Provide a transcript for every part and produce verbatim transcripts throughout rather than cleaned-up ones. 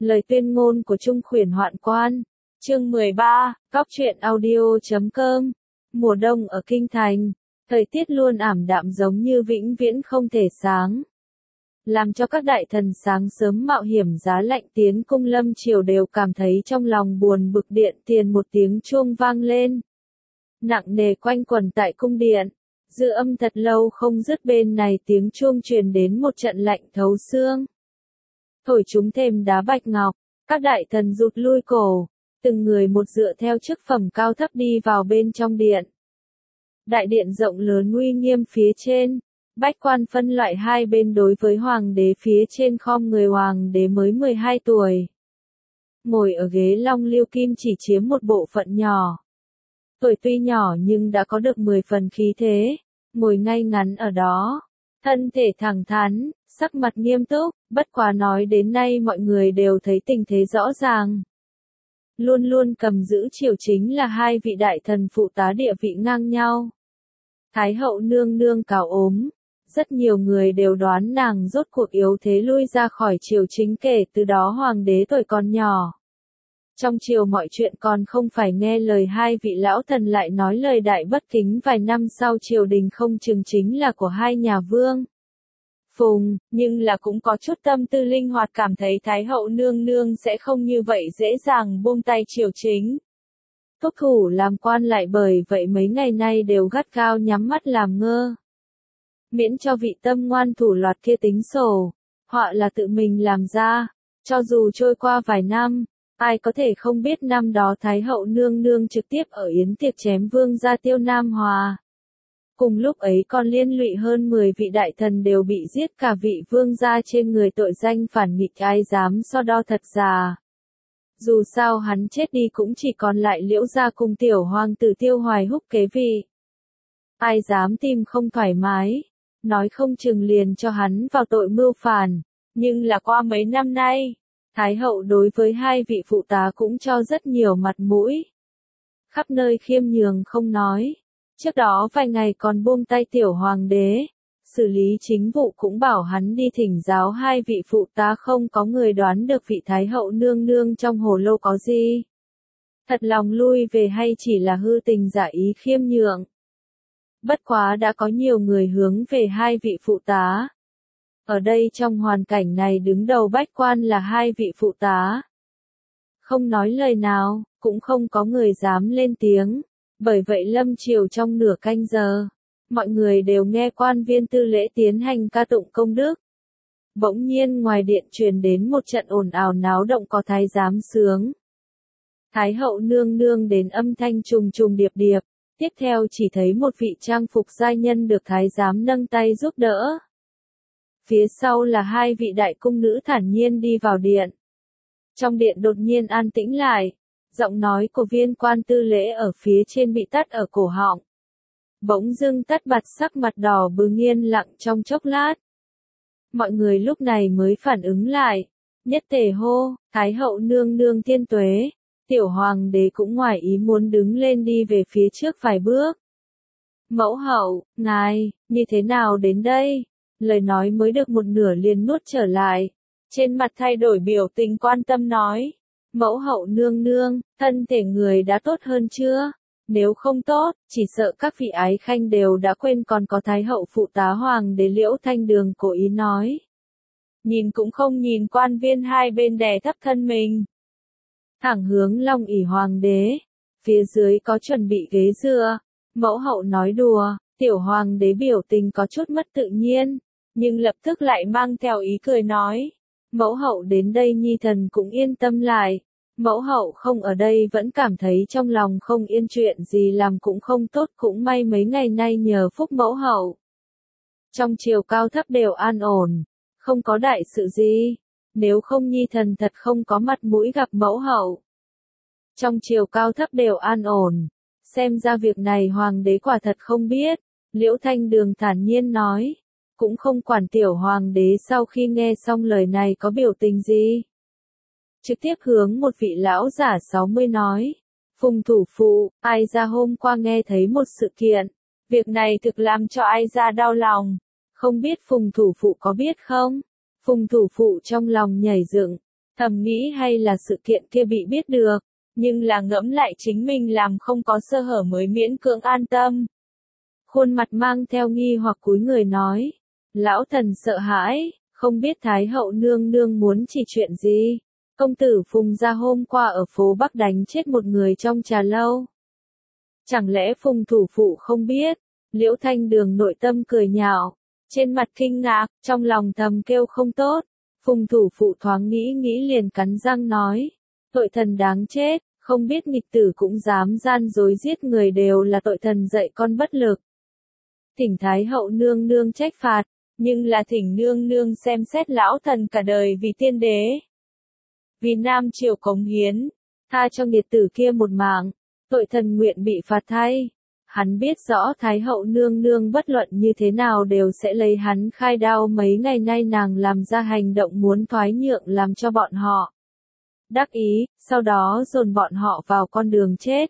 Lời tuyên ngôn của Trung Khuyển Hoạn Quan. Chương mười ba, Góc truyện audio chấm com. Mùa đông ở Kinh Thành, thời tiết luôn ảm đạm giống như vĩnh viễn không thể sáng. Làm cho các đại thần sáng sớm mạo hiểm giá lạnh tiến cung lâm triều đều cảm thấy trong lòng buồn bực. Điện tiền một tiếng chuông vang lên, nặng nề quanh quẩn tại cung điện. Dư âm thật lâu không dứt, bên này tiếng chuông truyền đến một trận lạnh thấu xương. Thổi chúng thêm đá bạch ngọc, các đại thần rụt lui cổ, từng người một dựa theo chức phẩm cao thấp đi vào bên trong điện. Đại điện rộng lớn uy nghiêm, phía trên, bách quan phân loại hai bên đối với hoàng đế. Phía trên khom người hoàng đế mới mười hai tuổi, ngồi ở ghế long liêu kim chỉ chiếm một bộ phận nhỏ. Tuổi tuy nhỏ nhưng đã có được mười phần khí thế, ngồi ngay ngắn ở đó, thân thể thẳng thắn, sắc mặt nghiêm túc. Bất quá nói đến nay mọi người đều thấy tình thế rõ ràng. Luôn luôn cầm giữ triều chính là hai vị đại thần phụ tá địa vị ngang nhau. Thái hậu nương nương cáo ốm, rất nhiều người đều đoán nàng rốt cuộc yếu thế lui ra khỏi triều chính. Kể từ đó hoàng đế tuổi còn nhỏ, trong triều mọi chuyện còn không phải nghe lời hai vị lão thần lại nói lời đại bất kính. Vài năm sau triều đình không chừng chính là của hai nhà Vương Phùng, nhưng là cũng có chút tâm tư linh hoạt, cảm thấy Thái hậu nương nương sẽ không như vậy dễ dàng buông tay triều chính. Thúc thủ làm quan lại bởi vậy mấy ngày nay đều gắt gao nhắm mắt làm ngơ, miễn cho vị tâm ngoan thủ loạt kia tính sổ. Họa là tự mình làm ra. Cho dù trôi qua vài năm, ai có thể không biết năm đó Thái hậu nương nương trực tiếp ở yến tiệc chém vương gia Tiêu Nam Hòa. Cùng lúc ấy còn liên lụy hơn mười vị đại thần đều bị giết, cả vị vương gia trên người tội danh phản nghịch, ai dám so đo thật giả. Dù sao hắn chết đi cũng chỉ còn lại Liễu gia cùng tiểu hoàng tử Tiêu Hoài Húc kế vị. Ai dám tìm không thoải mái, nói không chừng liền cho hắn vào tội mưu phản. Nhưng là qua mấy năm nay, Thái hậu đối với hai vị phụ tá cũng cho rất nhiều mặt mũi, khắp nơi khiêm nhường không nói. Trước đó vài ngày còn buông tay tiểu hoàng đế, xử lý chính vụ cũng bảo hắn đi thỉnh giáo hai vị phụ tá. Không có người đoán được vị Thái hậu nương nương trong hồ lô có gì. Thật lòng lui về hay chỉ là hư tình giả ý khiêm nhượng. Bất quá đã có nhiều người hướng về hai vị phụ tá. Ở đây trong hoàn cảnh này đứng đầu bách quan là hai vị phụ tá. Không nói lời nào, cũng không có người dám lên tiếng. Bởi vậy lâm triều trong nửa canh giờ, mọi người đều nghe quan viên tư lễ tiến hành ca tụng công đức. Bỗng nhiên ngoài điện truyền đến một trận ồn ào náo động, có thái giám sướng Thái hậu nương nương đến âm thanh trùng trùng điệp điệp. Tiếp theo chỉ thấy một vị trang phục giai nhân được thái giám nâng tay giúp đỡ. Phía sau là hai vị đại cung nữ thản nhiên đi vào điện. Trong điện đột nhiên an tĩnh lại. Giọng nói của viên quan tư lễ ở phía trên bị tắt ở cổ họng. Bỗng dưng tắt bặt, sắc mặt đỏ bừng, yên lặng trong chốc lát. Mọi người lúc này mới phản ứng lại. Nhất tề hô, Thái hậu nương nương thiên tuế. Tiểu hoàng đế cũng ngoài ý muốn đứng lên đi về phía trước vài bước. Mẫu hậu, ngài, như thế nào đến đây? Lời nói mới được một nửa liền nuốt trở lại. Trên mặt thay đổi biểu tình quan tâm nói. Mẫu hậu nương nương, thân thể người đã tốt hơn chưa? Nếu không tốt, chỉ sợ các vị ái khanh đều đã quên còn có Thái hậu phụ tá hoàng đế Liễu Thanh Đường cố ý nói. Nhìn cũng không nhìn quan viên hai bên đè thấp thân mình, thẳng hướng long ỷ hoàng đế. Phía dưới có chuẩn bị ghế dựa. Mẫu hậu nói đùa. Tiểu hoàng đế biểu tình có chút mất tự nhiên, nhưng lập tức lại mang theo ý cười nói. Mẫu hậu đến đây nhi thần cũng yên tâm lại. Mẫu hậu không ở đây vẫn cảm thấy trong lòng không yên, chuyện gì làm cũng không tốt. Cũng may mấy ngày nay nhờ phúc mẫu hậu, trong triều cao thấp đều an ổn, không có đại sự gì. Nếu không nhi thần thật không có mặt mũi gặp mẫu hậu. Trong triều cao thấp đều an ổn, xem ra việc này hoàng đế quả thật không biết. Liễu Thanh Đường thản nhiên nói. Cũng không quản tiểu hoàng đế sau khi nghe xong lời này có biểu tình gì. Trực tiếp hướng một vị lão giả sáu mươi nói. Phùng thủ phụ, ai ra hôm qua nghe thấy một sự kiện. Việc này thực làm cho ai ra đau lòng. Không biết phùng thủ phụ có biết không? Phùng thủ phụ trong lòng nhảy dựng, Thầm nghĩ hay là sự kiện kia bị biết được, nhưng là ngẫm lại chính mình làm không có sơ hở mới miễn cưỡng an tâm. Khuôn mặt mang theo nghi hoặc cúi người nói. Lão thần sợ hãi, không biết Thái hậu nương nương muốn chỉ chuyện gì. Công tử Phùng gia hôm qua ở phố Bắc đánh chết một người trong trà lâu. Chẳng lẽ Phùng thủ phụ không biết? Liễu Thanh Đường nội tâm cười nhạo, trên mặt kinh ngạc, trong lòng thầm kêu không tốt. Phùng thủ phụ thoáng nghĩ nghĩ liền cắn răng nói. Tội thần đáng chết, không biết nghịch tử cũng dám gian dối giết người đều là tội thần dạy con bất lực. Thỉnh Thái hậu nương nương trách phạt, nhưng là thỉnh nương nương xem xét lão thần cả đời vì tiên đế. Vì Nam Triều cống hiến, tha cho nghiệt tử kia một mạng, tội thần nguyện bị phạt thay. Hắn biết rõ Thái hậu nương nương bất luận như thế nào đều sẽ lấy hắn khai đao, mấy ngày nay nàng làm ra hành động muốn thoái nhượng làm cho bọn họ đắc ý, sau đó dồn bọn họ vào con đường chết.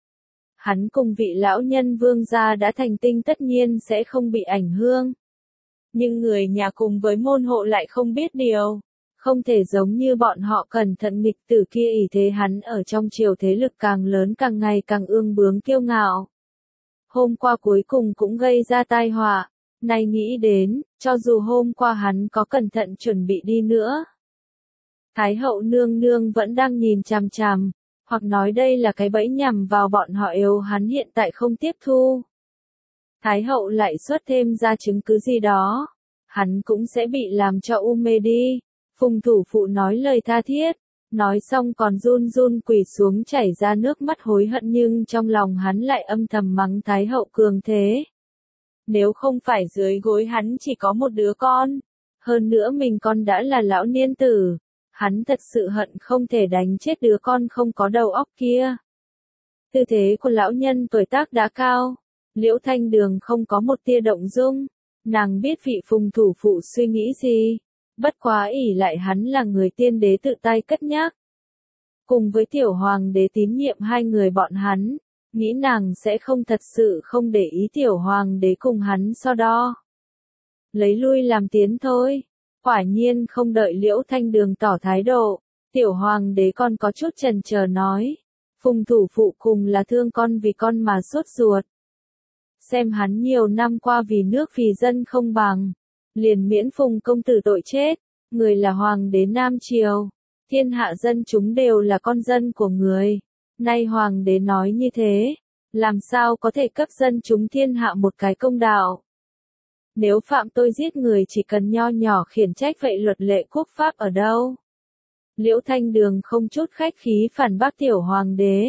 Hắn cùng vị lão nhân Vương gia đã thành tinh tất nhiên sẽ không bị ảnh hưởng. Nhưng người nhà cùng với môn hộ lại không biết điều. Không thể giống như bọn họ cẩn thận nghịch tử kia, ỷ thế hắn ở trong triều thế lực càng lớn càng ngày càng ương bướng kiêu ngạo. Hôm qua cuối cùng cũng gây ra tai họa, nay nghĩ đến, cho dù hôm qua hắn có cẩn thận chuẩn bị đi nữa. Thái hậu nương nương vẫn đang nhìn chằm chằm, hoặc nói đây là cái bẫy nhằm vào bọn họ yếu hắn hiện tại không tiếp thu. Thái hậu lại xuất thêm ra chứng cứ gì đó, hắn cũng sẽ bị làm cho u mê đi. Phùng thủ phụ nói lời tha thiết, nói xong còn run run quỳ xuống chảy ra nước mắt hối hận, nhưng trong lòng hắn lại âm thầm mắng Thái hậu cường thế. Nếu không phải dưới gối hắn chỉ có một đứa con, hơn nữa mình con đã là lão niên tử, hắn thật sự hận không thể đánh chết đứa con không có đầu óc kia. Tư thế của lão nhân tuổi tác đã cao, Liễu Thanh Đường không có một tia động dung, nàng biết vị Phùng thủ phụ suy nghĩ gì. Bất quá ỷ lại hắn là người tiên đế tự tay cất nhắc. Cùng với tiểu hoàng đế tín nhiệm hai người bọn hắn, nghĩ nàng sẽ không thật sự không để ý tiểu hoàng đế cùng hắn so đo. Lấy lui làm tiến thôi. Quả nhiên không đợi Liễu Thanh Đường tỏ thái độ, tiểu hoàng đế còn có chút chần chờ nói. Phùng thủ phụ cùng là thương con vì con mà sốt ruột. Xem hắn nhiều năm qua vì nước vì dân không bằng. Liền miễn Phùng công tử tội chết, người là hoàng đế Nam Triều, thiên hạ dân chúng đều là con dân của người. Nay hoàng đế nói như thế, làm sao có thể cấp dân chúng thiên hạ một cái công đạo? Nếu phạm tôi giết người chỉ cần nho nhỏ khiển trách, vậy luật lệ quốc pháp ở đâu? Liễu Thanh Đường không chút khách khí phản bác tiểu hoàng đế.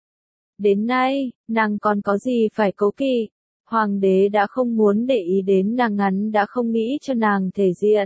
Đến nay, nàng còn có gì phải cố kỵ? Hoàng đế đã không muốn để ý đến nàng, ngắn đã không nghĩ cho nàng thể diện.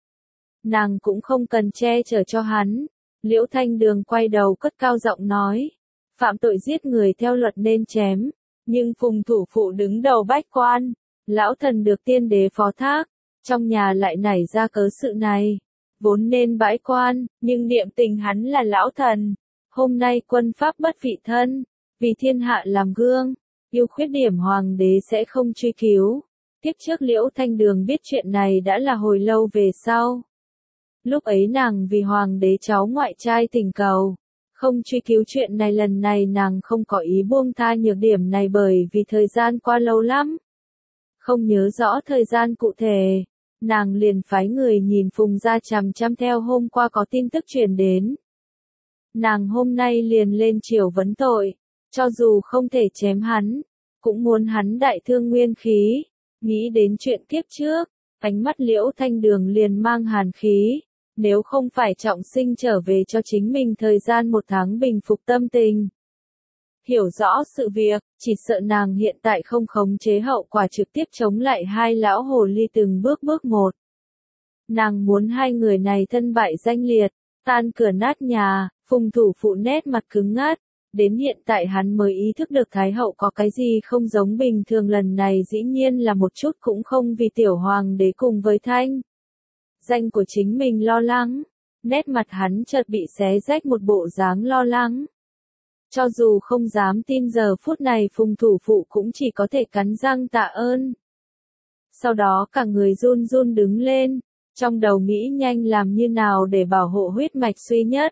Nàng cũng không cần che chở cho hắn. Liễu Thanh Đường quay đầu cất cao giọng nói. Phạm tội giết người theo luật nên chém. Nhưng Phùng thủ phụ đứng đầu bách quan. Lão thần được tiên đế phó thác. Trong nhà lại nảy ra cớ sự này. Vốn nên bãi quan, nhưng niệm tình hắn là lão thần. Hôm nay quân pháp bất vị thân. Vì thiên hạ làm gương. Yêu khuyết điểm hoàng đế sẽ không truy cứu. Tiếp trước Liễu Thanh Đường biết chuyện này đã là hồi lâu về sau. Lúc ấy nàng vì hoàng đế cháu ngoại trai tình cầu. Không truy cứu chuyện này, lần này nàng không có ý buông tha nhược điểm này bởi vì thời gian qua lâu lắm. Không nhớ rõ thời gian cụ thể. Nàng liền phái người nhìn Phùng gia chằm chằm theo hôm qua có tin tức truyền đến. Nàng hôm nay liền lên triều vấn tội. Cho dù không thể chém hắn, cũng muốn hắn đại thương nguyên khí. Nghĩ đến chuyện kiếp trước, ánh mắt Liễu Thanh Đường liền mang hàn khí. Nếu không phải trọng sinh trở về cho chính mình thời gian một tháng bình phục tâm tình. Hiểu rõ sự việc, chỉ sợ nàng hiện tại không khống chế hậu quả trực tiếp chống lại hai lão hồ ly từng bước bước một. Nàng muốn hai người này thân bại danh liệt, tan cửa nát nhà. Phùng thủ phụ nét mặt cứng ngắt. Đến hiện tại hắn mới ý thức được Thái hậu có cái gì không giống bình thường, lần này dĩ nhiên là một chút cũng không vì tiểu hoàng đế cùng với thanh danh của chính mình lo lắng. Nét mặt hắn chợt bị xé rách một bộ dáng lo lắng. Cho dù không dám tin giờ phút này Phùng thủ phụ cũng chỉ có thể cắn răng tạ ơn. Sau đó cả người run run đứng lên, trong đầu nghĩ nhanh làm như nào để bảo hộ huyết mạch duy nhất.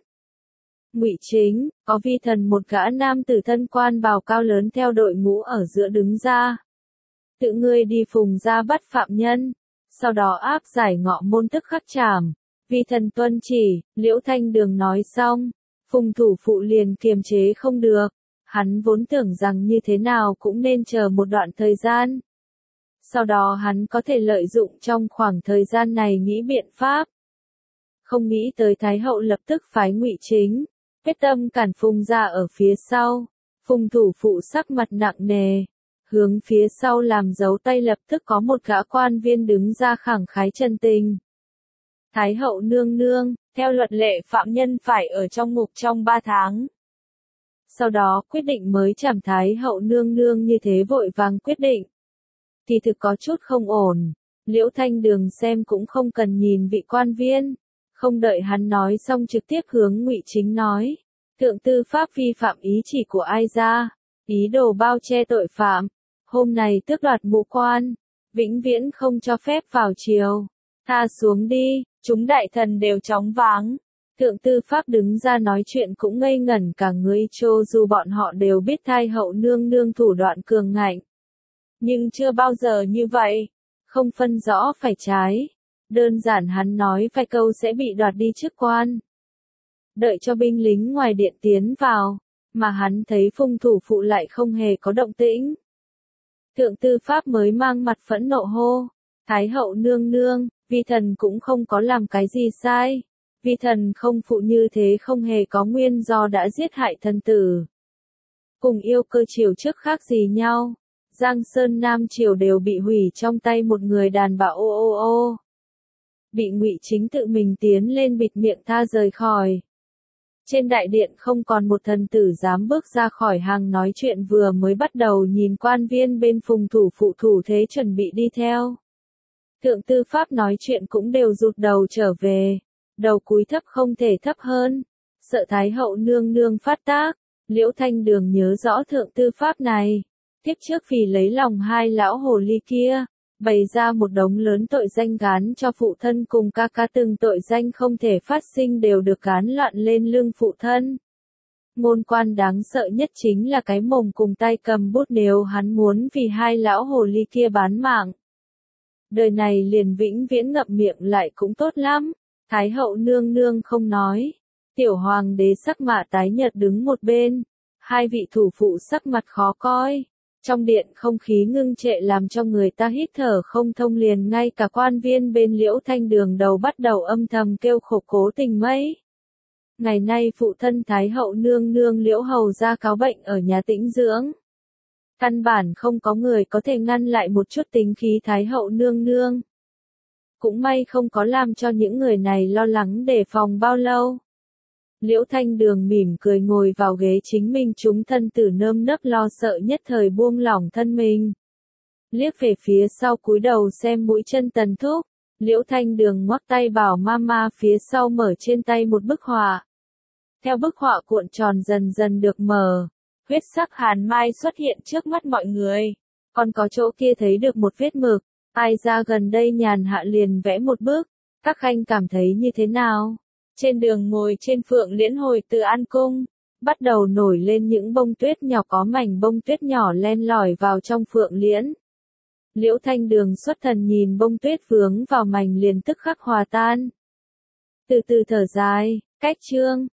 Ngụy Chính, có Vi Thần một gã nam tử thân quan bào cao lớn theo đội ngũ ở giữa đứng ra. Tự ngươi đi Phùng gia bắt phạm nhân, sau đó áp giải Ngọ Môn tức khắc trảm. Vi Thần tuân chỉ, Liễu Thanh Đường nói xong, Phùng thủ phụ liền kiềm chế không được. Hắn vốn tưởng rằng như thế nào cũng nên chờ một đoạn thời gian. Sau đó hắn có thể lợi dụng trong khoảng thời gian này nghĩ biện pháp. Không nghĩ tới Thái hậu lập tức phái Ngụy Chính, quyết tâm cản Phùng gia ở phía sau. Phùng thủ phụ sắc mặt nặng nề, hướng phía sau làm dấu tay, lập tức có một gã quan viên đứng ra khẳng khái chân tình. Thái hậu nương nương, theo luật lệ phạm nhân phải ở trong ngục trong ba tháng. Sau đó quyết định mới trảm. Thái hậu nương nương như thế vội vàng quyết định, thì thực có chút không ổn. Liễu Thanh Đường xem cũng không cần nhìn vị quan viên, không đợi hắn nói xong trực tiếp hướng Ngụy Chính nói, thượng tư pháp vi phạm ý chỉ của ai ra, ý đồ bao che tội phạm, hôm nay tước đoạt mũ quan, vĩnh viễn không cho phép vào triều, tha xuống đi. Chúng đại thần đều chóng váng. Thượng tư pháp đứng ra nói chuyện cũng ngây ngẩn cả người, cho dù bọn họ đều biết Thái hậu nương nương thủ đoạn cường ngạnh, nhưng chưa bao giờ như vậy, không phân rõ phải trái. Đơn giản hắn nói vài câu sẽ bị đoạt đi chức quan. Đợi cho binh lính ngoài điện tiến vào, mà hắn thấy Phùng thủ phụ lại không hề có động tĩnh. Thượng tư pháp mới mang mặt phẫn nộ hô, Thái hậu nương nương, Vi Thần cũng không có làm cái gì sai. Vi Thần không phụ như thế không hề có nguyên do đã giết hại thần tử. Cùng yêu cơ triều trước khác gì nhau. Giang Sơn Nam triều đều bị hủy trong tay một người đàn bà ô ô ô. Bị Ngụy Chính tự mình tiến lên bịt miệng tha rời khỏi. Trên đại điện không còn một thần tử dám bước ra khỏi hàng nói chuyện, vừa mới bắt đầu nhìn quan viên bên Phùng thủ phụ thủ thế chuẩn bị đi theo. Thượng tư pháp nói chuyện cũng đều rụt đầu trở về, đầu cúi thấp không thể thấp hơn, sợ Thái hậu nương nương phát tác. Liễu Thanh Đường nhớ rõ thượng tư pháp này, tiếp trước vì lấy lòng hai lão hồ ly kia, bày ra một đống lớn tội danh gán cho phụ thân cùng ca ca, từng tội danh không thể phát sinh đều được gán loạn lên lưng phụ thân. Ngôn quan đáng sợ nhất chính là cái mồm cùng tay cầm bút, nếu hắn muốn vì hai lão hồ ly kia bán mạng, đời này liền vĩnh viễn ngậm miệng lại cũng tốt lắm. Thái hậu nương nương không nói. Tiểu hoàng đế sắc mặt tái nhợt đứng một bên, hai vị thủ phụ sắc mặt khó coi. Trong điện không khí ngưng trệ làm cho người ta hít thở không thông, liền ngay cả quan viên bên Liễu Thanh Đường đầu bắt đầu âm thầm kêu khổ Cố Tình mấy. Ngày nay phụ thân Thái hậu nương nương Liễu hầu gia cáo bệnh ở nhà tĩnh dưỡng. Căn bản không có người có thể ngăn lại một chút tính khí Thái hậu nương nương. Cũng may không có làm cho những người này lo lắng đề phòng bao lâu. Liễu Thanh Đường mỉm cười ngồi vào ghế chính mình, chúng thân tử nơm nớp lo sợ nhất thời buông lỏng thân mình. Liếc về phía sau cúi đầu xem mũi chân Tần Thúc, Liễu Thanh Đường ngoắc tay bảo mama phía sau mở trên tay một bức họa. Theo bức họa cuộn tròn dần dần được mở, huyết sắc hàn mai xuất hiện trước mắt mọi người. Còn có chỗ kia thấy được một vết mực, ai ra gần đây nhàn hạ liền vẽ một bức. Các khanh cảm thấy như thế nào? Trên đường ngồi trên Phượng Liễn hồi từ An Cung, bắt đầu nổi lên những bông tuyết nhỏ, có mảnh bông tuyết nhỏ len lỏi vào trong Phượng Liễn. Liễu Thanh Đường xuất thần nhìn bông tuyết vướng vào mảnh liền tức khắc hòa tan. Từ từ thở dài, cách chương.